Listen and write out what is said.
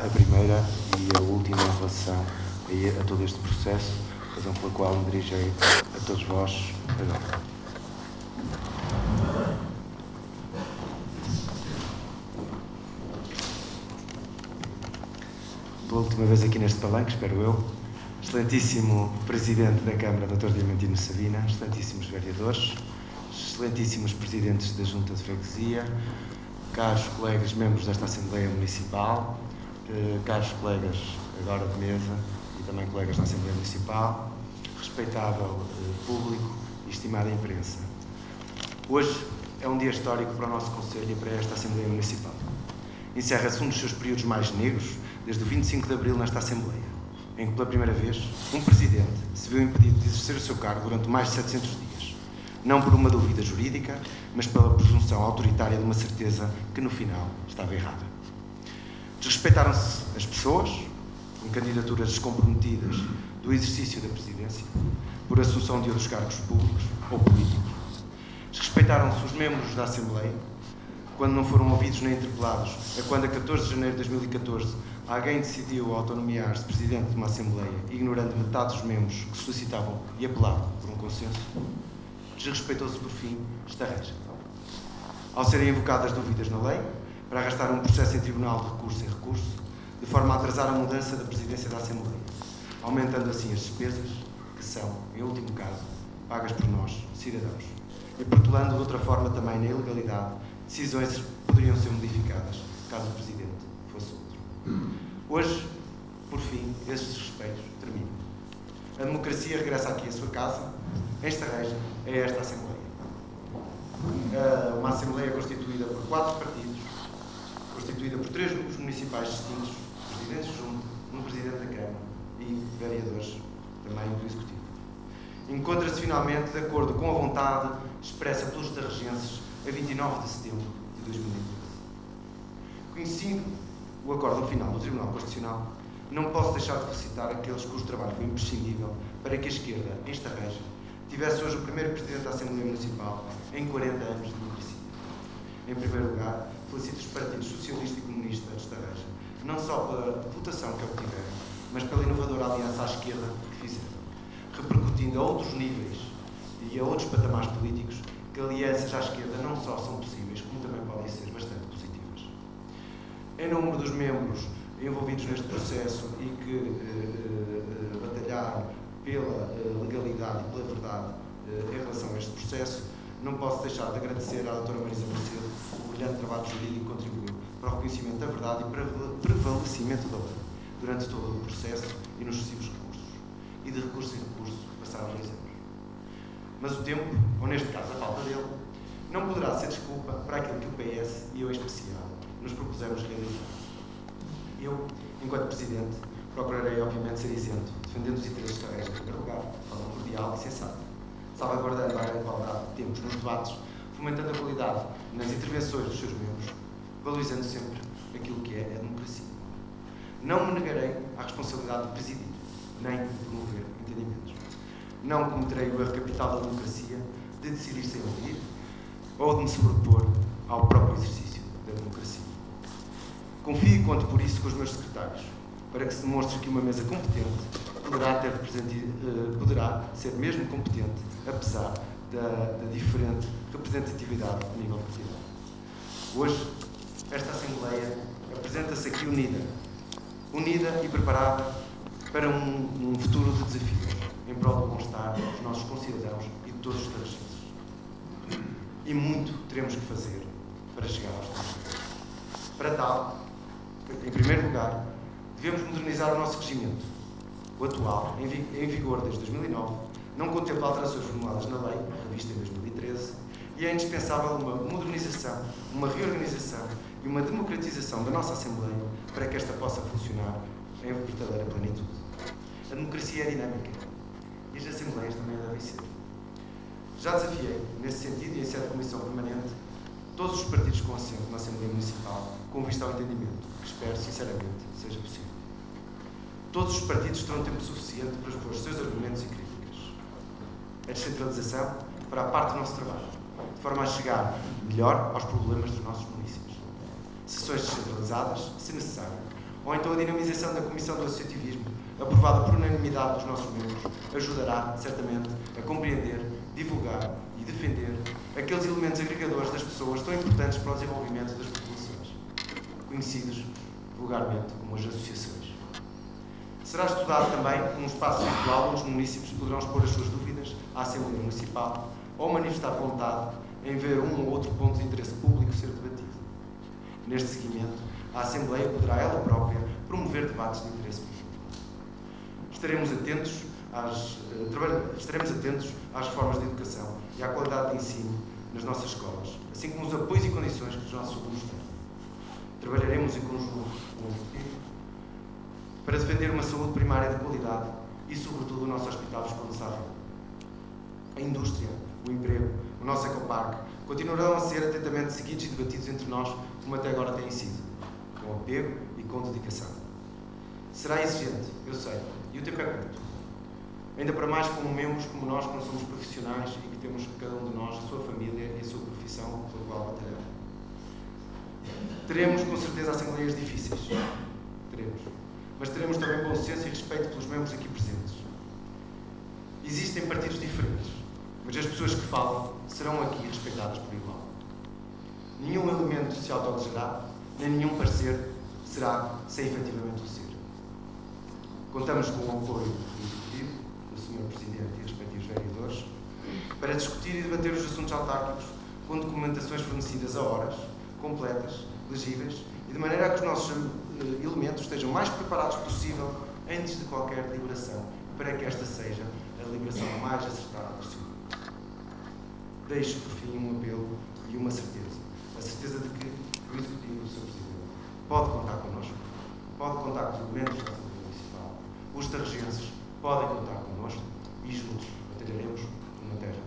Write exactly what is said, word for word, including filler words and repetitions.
a primeira e a última em relação a, a todo este processo, razão pela qual me dirigei a todos vós agora. Pela última vez aqui neste palanque, espero eu, excelentíssimo Presidente da Câmara, doutor Diamantino Sabina, excelentíssimos vereadores, excelentíssimos Presidentes da Junta de Freguesia, caros colegas membros desta Assembleia Municipal, eh, caros colegas agora de mesa e também colegas da Assembleia Municipal, respeitável eh, público e estimada imprensa. Hoje é um dia histórico para o nosso Conselho e para esta Assembleia Municipal. Encerra-se um dos seus períodos mais negros desde o vinte e cinco de abril nesta Assembleia, em que pela primeira vez um Presidente se viu impedido de exercer o seu cargo durante mais de setecentos dias, não por uma dúvida jurídica, mas pela presunção autoritária de uma certeza que no final estava errada. Desrespeitaram-se as pessoas, com candidaturas descomprometidas do exercício da Presidência, por assunção de outros cargos públicos ou políticos. Desrespeitaram-se os membros da Assembleia, quando não foram ouvidos nem interpelados, a quando a catorze de janeiro de dois mil e catorze alguém decidiu autonomear-se Presidente de uma Assembleia, ignorando metade dos membros que solicitavam e apelavam por um consenso. Desrespeitou-se, por fim, esta regra. Ao serem invocadas dúvidas na lei, para arrastar um processo em tribunal de recurso em recurso, de forma a atrasar a mudança da Presidência da Assembleia, aumentando assim as despesas, que são, em último caso, pagas por nós, cidadãos, e protelando de outra forma também na ilegalidade decisões que poderiam ser modificadas caso o Presidente fosse outro. Hoje, por fim, esses respeitos terminam. A democracia regressa aqui à sua casa, encerreja a esta Assembleia. Uma Assembleia constituída por quatro partidos, constituída por três grupos municipais distintos, Presidentes de Junta, um Presidente da Câmara e vereadores, também do Executivo. Encontra-se finalmente de acordo com a vontade expressa pelos tarregenses a vinte e nove de setembro de dois mil e doze. Conhecido o acórdão final do Tribunal Constitucional, não posso deixar de felicitar aqueles cujo trabalho foi imprescindível para que a esquerda, em Estarreja, tivesse hoje o primeiro Presidente da Assembleia Municipal em quarenta anos de democracia. Em primeiro lugar, felicito os partidos Socialista e Comunista de Estarreja, não só pela votação que obtiveram, mas pela inovadora aliança à esquerda que fizeram, repercutindo a outros níveis e a outros patamares políticos que alianças à esquerda não só são possíveis, como também podem ser bastante positivas. Em número dos membros envolvidos neste processo e que eh, eh, batalharam pela eh, legalidade e pela verdade eh, em relação a este processo, não posso deixar de agradecer à doutora Marisa Macedo o brilhante trabalho jurídico que contribuiu para o reconhecimento da verdade e para o prevalecimento da lei durante todo o processo e nos sucessivos recursos. E de recurso em recurso passaram dois anos. Mas o tempo, ou neste caso a falta dele, não poderá ser desculpa para aquilo que o P S e eu em especial nos propusemos realizar. Eu, enquanto Presidente, procurarei obviamente ser isento, defendendo os interesses da regra em primeiro lugar, de forma cordial e sensata, salvaguardando a igualdade que temos nos debates, fomentando a qualidade nas intervenções dos seus membros, valorizando sempre aquilo que é a democracia. Não me negarei à responsabilidade de presidir, nem de promover entendimentos. Não cometerei o erro capital da democracia de decidir sem ouvir ou de me sobrepor ao próprio exercício da democracia. Confio e conto por isso com os meus secretários, para que se demonstre que uma mesa competente poderá, ter poderá ser mesmo competente, apesar da, da diferente representatividade a nível partidário. Hoje, esta Assembleia apresenta-se aqui unida, unida e preparada para um, um futuro de desafios, em prol do bem-estar dos nossos concidadãos e de todos os tarregenses. E muito teremos que fazer para chegar aos tarregenses. Para tal, em primeiro lugar, devemos modernizar o nosso regimento. O atual, em, vi em vigor desde dois mil e nove, não contempla alterações formuladas na lei, revista em dois mil e treze, e é indispensável uma modernização, uma reorganização e uma democratização da nossa Assembleia para que esta possa funcionar em verdadeira plenitude. A democracia é dinâmica e as Assembleias também devem ser. Já desafiei, nesse sentido e em sede de comissão permanente, todos os partidos com assento na Assembleia Municipal com vista ao entendimento, que espero, sinceramente, seja possível. Todos os partidos terão tempo suficiente para expor os seus argumentos e críticas. A descentralização fará parte do nosso trabalho, de forma a chegar melhor aos problemas dos nossos municípios. Sessões descentralizadas, se necessário, ou então a dinamização da Comissão do Associativismo, aprovada por unanimidade dos nossos membros, ajudará, certamente, a compreender, divulgar e defender aqueles elementos agregadores das pessoas tão importantes para o desenvolvimento das populações, conhecidos vulgarmente como as associações. Será estudado também um espaço virtual onde os municípios poderão expor as suas dúvidas à Assembleia Municipal ou manifestar vontade em ver um ou outro ponto de interesse público ser debatido. Neste seguimento, a Assembleia poderá ela própria promover debates de interesse público. Estaremos atentos às, uh, estaremos atentos às reformas de educação e à qualidade de ensino nas nossas escolas, assim como os apoios e condições que os nossos alunos têm. Trabalharemos em conjunto com o Executivo para defender uma saúde primária de qualidade e, sobretudo, o nosso Hospital Visconde Sá. A indústria, o emprego, o nosso ecoparque continuarão a ser atentamente seguidos e debatidos entre nós, como até agora têm sido, com apego e com dedicação. Será exigente, eu sei, e o tempo é curto. Ainda para mais como membros como nós, que não somos profissionais e que temos, cada um de nós, a sua família e a sua profissão pela qual batalhar. Teremos, com certeza, assembleias difíceis. Teremos. Mas teremos também bom senso e respeito pelos membros aqui presentes. Existem partidos diferentes, mas as pessoas que falam serão aqui respeitadas por igual. Nenhum elemento se autodejará, nem nenhum parecer será sem efetivamente o ser. Contamos com o apoio do Executivo, do senhor Presidente e respectivos vereadores, para discutir e debater os assuntos autárquicos com documentações fornecidas a horas, completas, legíveis, e de maneira a que os nossos elementos estejam o mais preparados possível antes de qualquer deliberação, para que esta seja a deliberação mais acertada possível. Deixo, por fim, um apelo e uma certeza. A certeza de que o Executivo, o senhor Presidente, pode contar connosco, pode contar com os elementos da Assembleia Municipal, os tarregenses podem contar connosco e juntos batalharemos numa terra